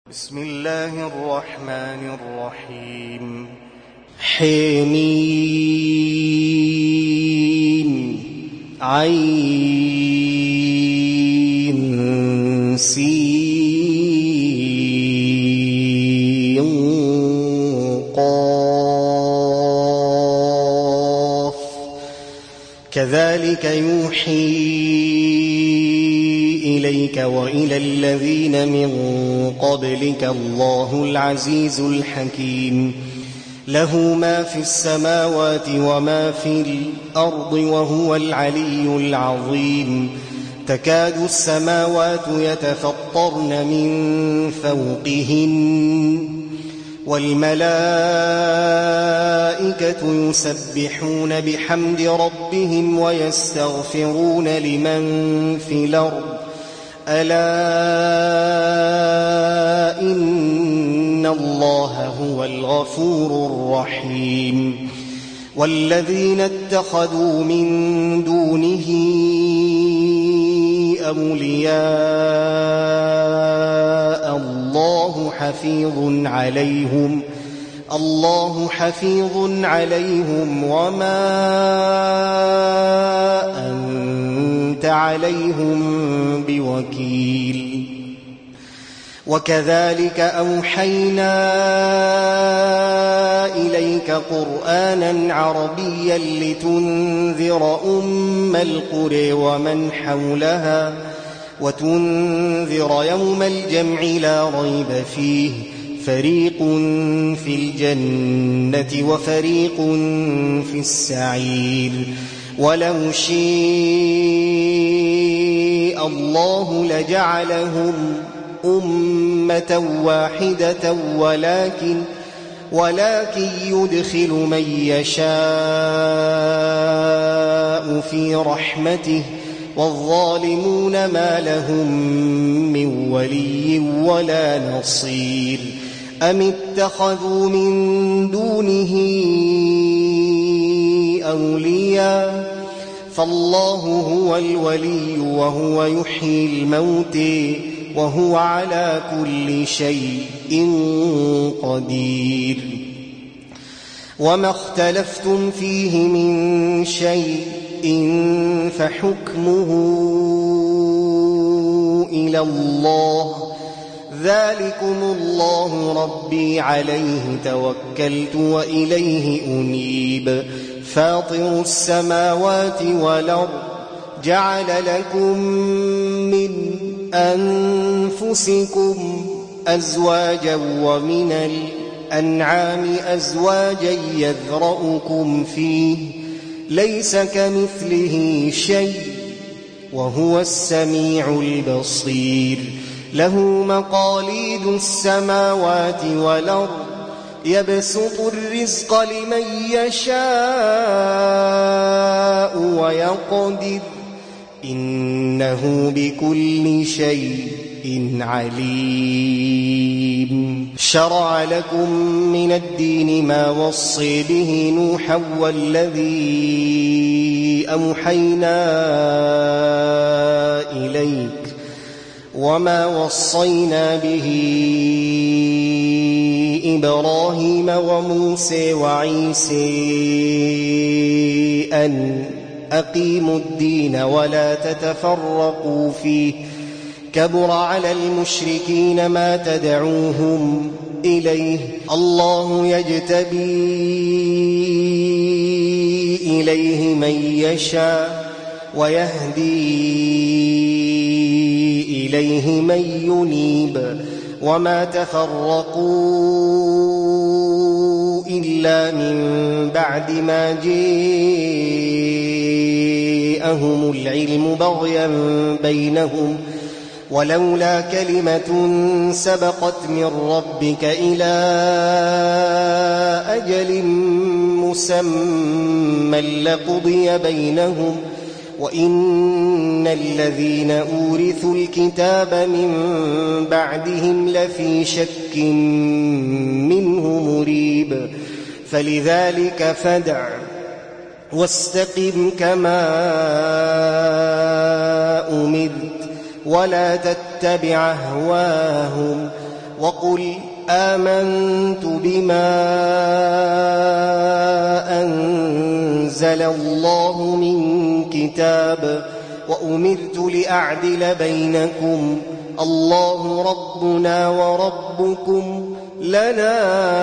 بسم الله الرحمن الرحيم. حميم عين سين قاف كذلك يوحي إليك وإلى الذين من قبلك الله العزيز الحكيم. له ما في السماوات وما في الأرض وهو العلي العظيم. تكاد السماوات يتفطرن من فوقهن والملائكة يسبحون بحمد ربهم ويستغفرون لمن في الأرض ألا إن الله هو الغفور الرحيم. والذين اتخذوا من دونه أولياء الله حفيظ عليهم وما أنت عليهم بوكيل. وكذلك أوحينا إليك قرآنا عربيا لتنذر أم القرى ومن حولها وتنذر يوم الجمع لا ريب فيه فريق في الجنة وفريق في السعير. ولو شاء الله لجعلهم أمة واحدة ولكن يدخل من يشاء في رحمته والظالمون ما لهم من ولي ولا نصير. أم اتخذوا من دونه أولياء فالله هو الولي وهو يحيي الموتى وهو على كل شيء قدير. وما اختلفتم فيه من شيء فحكمه إلى الله ذلكم الله ربي عليه توكلت وإليه أنيب. فاطر السماوات والأرض جعل لكم من أنفسكم أزواجا ومن الأنعام أزواجا يذرأكم فيه ليس كمثله شيء وهو السميع البصير. له مقاليد السماوات والأرض يبسط الرزق لمن يشاء ويقدر إنه بكل شيء عليم. شرع لكم من الدين ما وصي به نوحا والذي أوحينا إليك وما وصينا به إبراهيم وموسى وعيسى أن أقيموا الدين ولا تتفرقوا فيه كبر على المشركين ما تدعوهم إليه. الله يجتبي إليه من يشاء ويهدي إليه من ينيب. وما تفرقوا إلا من بعد ما جاءهم العلم بغيا بينهم ولولا كلمة سبقت من ربك إلى أجل مسمى لقضي بينهم وإن الذين أورثوا الكتاب من بعدهم لفي شك منه مريب. فلذلك فادع واستقم كما أمرت ولا تتبع أهواهم وقل آمنت بما أنزل الله من كتاب وأمرت لأعدل بينكم الله ربنا وربكم لنا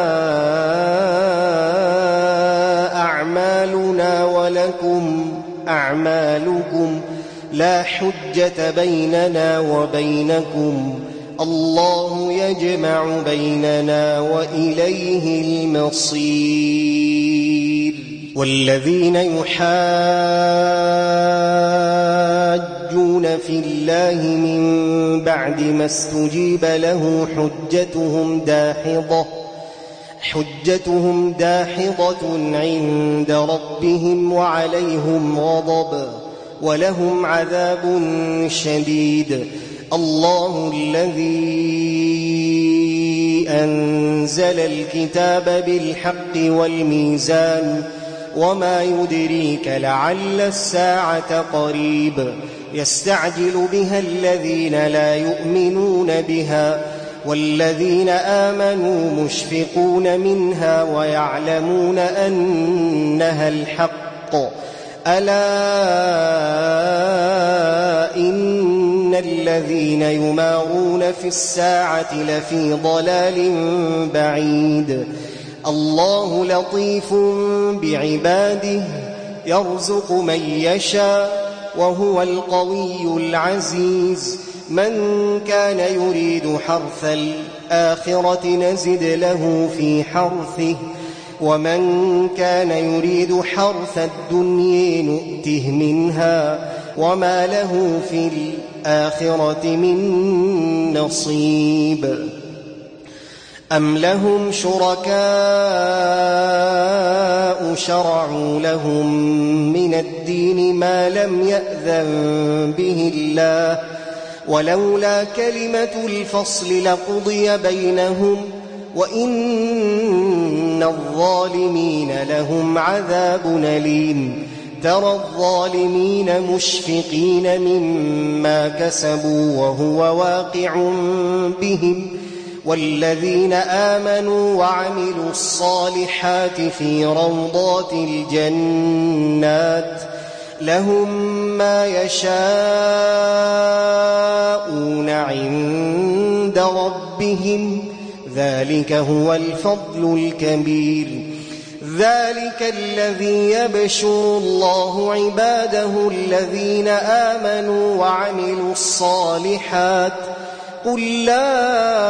أعمالنا ولكم أعمالكم لا حجة بيننا وبينكم الله يجمع بيننا وإليه المصير. والذين يحاجون في الله من بعد ما استجيب له حجتهم داحضة عند ربهم وعليهم غضب ولهم عذاب شديد. الله الذي أنزل الكتاب بالحق والميزان وما يدريك لعل الساعة قريب يستعجل بها الذين لا يؤمنون بها والذين آمنوا مشفقون منها ويعلمون أنها الحق ألا إن الذين يمارون في الساعة لفي ضلال بعيد. الله لطيف بعباده يرزق من يشاء وهو القوي العزيز. من كان يريد حرث الآخرة نزد له في حرثه ومن كان يريد حرث الدنيا نؤته منها وما له في الآخرة من نصيب. أم لهم شركاء شرعوا لهم من الدين ما لم يأذن به الله ولولا كلمة الفصل لقضي بينهم وإن الظالمين لهم عذاب أليم. ترى الظالمين مشفقين مما كسبوا وهو واقع بهم والذين آمنوا وعملوا الصالحات في روضات الجنات لهم ما يشاءون عند ربهم ذلك هو الفضل الكبير. ذلك الذي يبشر الله عباده الذين آمنوا وعملوا الصالحات قل لا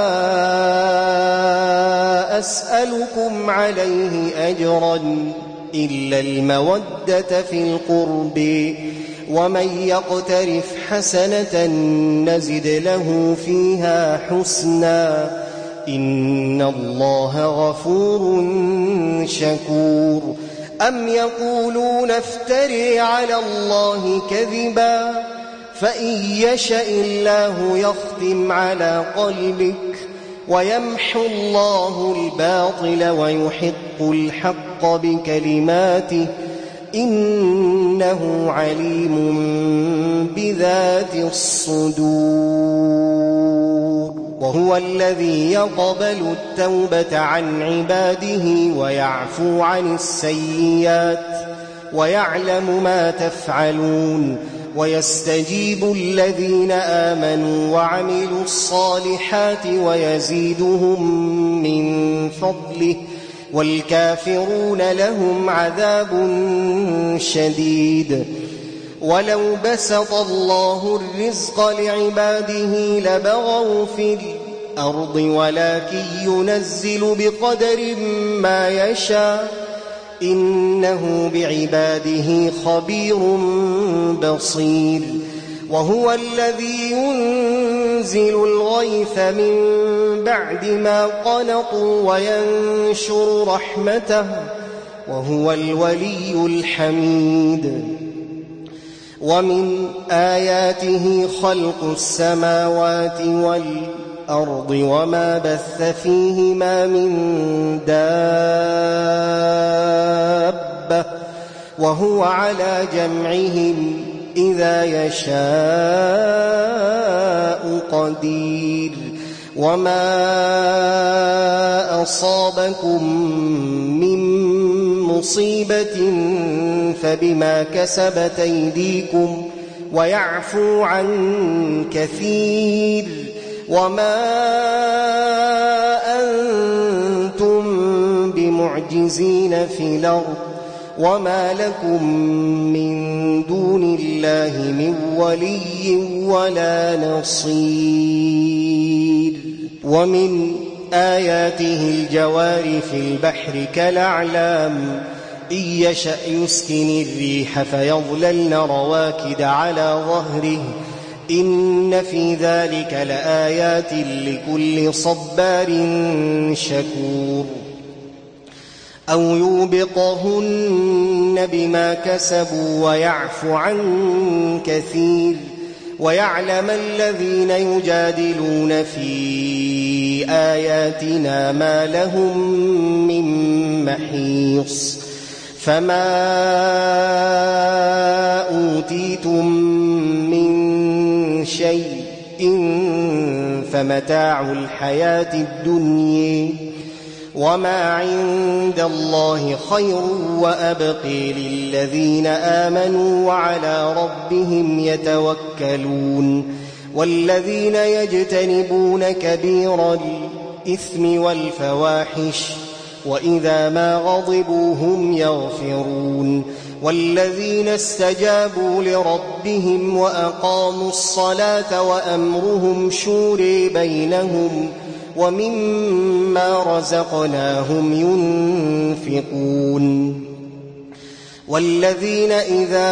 أسألكم عليه أجرا إلا المودة في القرب ومن يقترف حسنة نزد له فيها حسنا إن الله غفور شكور. أم يقولون افتري على الله كذبا فإن يشأ الله يختم على قلبك ويمحو الله الباطل ويحق الحق بكلماته إنه عليم بذات الصدور. وهو الذي يقبل التوبة عن عباده ويعفو عن السيئات ويعلم ما تفعلون ويستجيب الذين آمنوا وعملوا الصالحات ويزيدهم من فضله والكافرون لهم عذاب شديد. ولو بسط الله الرزق لعباده لبغوا في الأرض ولكن ينزل بقدر ما يشاء إنه بعباده خبير بصير. وهو الذي ينزل الغيث من بعد ما قنطوا وينشر رحمته وهو الولي الحميد. ومن آياته خلق السماوات والأرض وما بث فيهما من دابة وهو على جمعهم إذا يشاء قدير. وما أصابكم من مصيبة فبما كسبت أيديكم ويعفو عن كثير، وما أنتم بمعجزين في الأرض وما لكم من دون الله من ولي ولا نصير. ومن آياته الجوار في البحر كالأعلام إن يشأ يسكن الريح فيظللن رواكد على ظهره إن في ذلك لآيات لكل صبار شكور. أو يوبقهن بما كسبوا ويعفو عن كثير، ويعلم الذين يجادلون في آياتنا ما لهم من محيص. فما أوتيتم من شيء فمتاع الحياة الدنيا وما عند الله خير وأبقي للذين آمنوا وعلى ربهم يتوكلون. والذين يجتنبون كبير الإثم والفواحش وإذا ما غضبوا هم يغفرون. والذين استجابوا لربهم وأقاموا الصلاة وأمرهم شورى بينهم ومما رزقناهم ينفقون. والذين إذا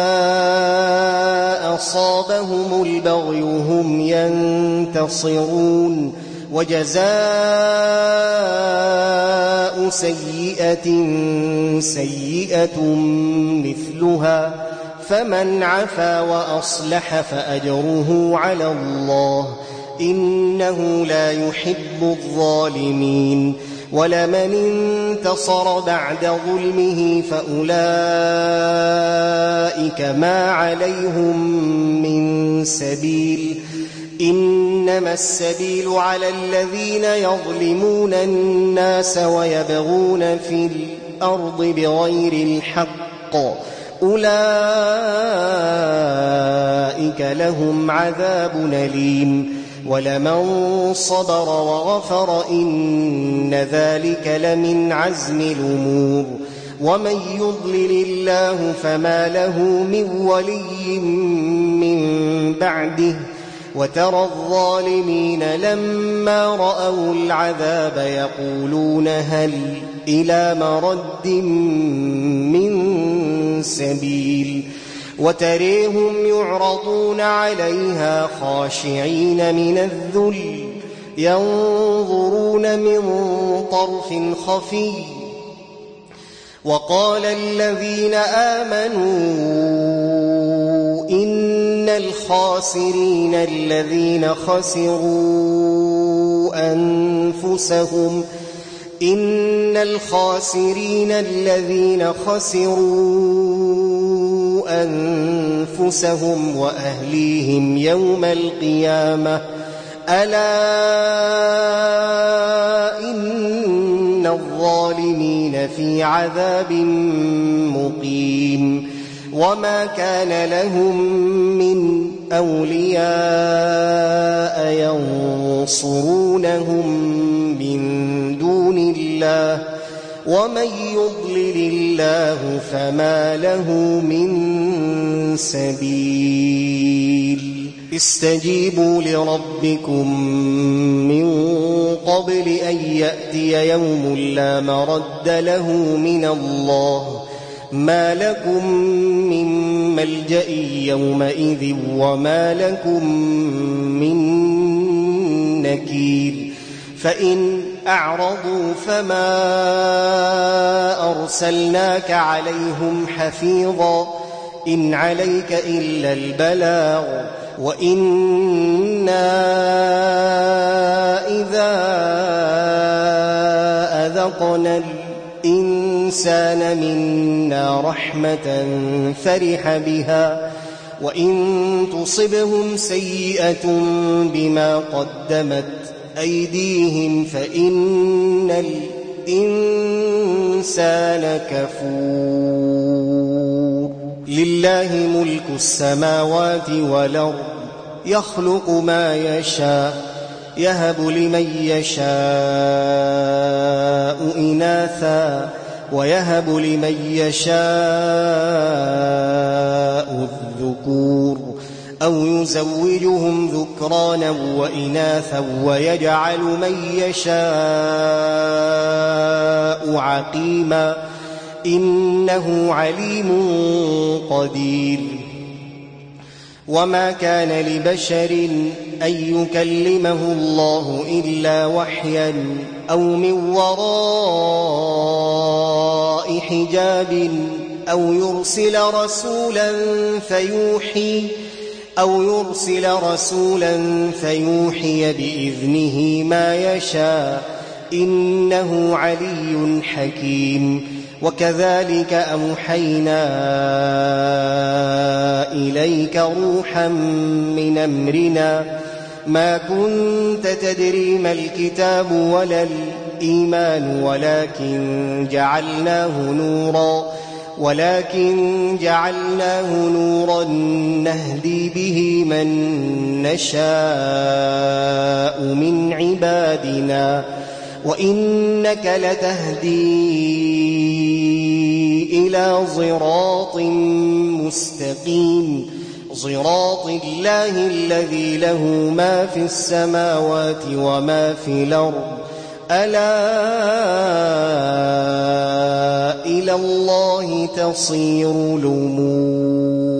أصابهم البغي هم ينتصرون. وجزاء سيئة سيئة مثلها فمن عفا وأصلح فأجره على الله إنه لا يحب الظالمين. ولمن انتصر بعد ظلمه فأولئك ما عليهم من سبيل إنما السبيل على الذين يظلمون الناس ويبغون في الأرض بغير الحق أولئك لهم عذاب أليم. ولمن صبر وغفر إن ذلك لمن عزم الأمور. ومن يضلل الله فما له من ولي من بعده. وترى الظالمين لما رأوا العذاب يقولون هل إلى مرد من سبيل. وتريهم يعرضون عليها خاشعين من الذل ينظرون من طرف خفي. وقال الذين آمنوا إن الخاسرين الذين خسروا أنفسهم وأهليهم يوم القيامة ألا إن الظالمين في عذاب مقيم. وما كان لهم من أولياء ينصرونهم من دون الله ومن يضلل الله فما له من سبيل. استجيبوا لربكم من قبل أن يأتي يوم لا مرد له من الله ما لكم من ملجأ يومئذ وما لكم من نكير. فإن أعرضوا فما أرسلناك عليهم حفيظا إن عليك إلا البلاغ وإنا إذا أذقنا الإنسان منا رحمة فرح بها وإن تصبهم سيئة بما قدمت أيديهم فإن الإنسان كفور لله ملك السماوات والأرض يخلق ما يشاء يهب لمن يشاء إناثا ويهب لمن يشاء الذكور أو يزوجهم ذكرانا وإناثا ويجعل من يشاء عقيما إنه عليم قدير وما كان لبشر أن يكلمه الله إلا وحيا أو من وراء حجاب أو يرسل رسولا فيوحي بإذنه ما يشاء إنه علي حكيم وكذلك أوحينا إليك روحا من أمرنا ما كنت تدري ما الكتاب ولا الإيمان ولكن جعلناه نورا نهدي به من نشاء من عبادنا وإنك لتهدي إلى صراط مستقيم صراط الله الذي له ما في السماوات وما في الأرض ألا إلى الله تصير الأمور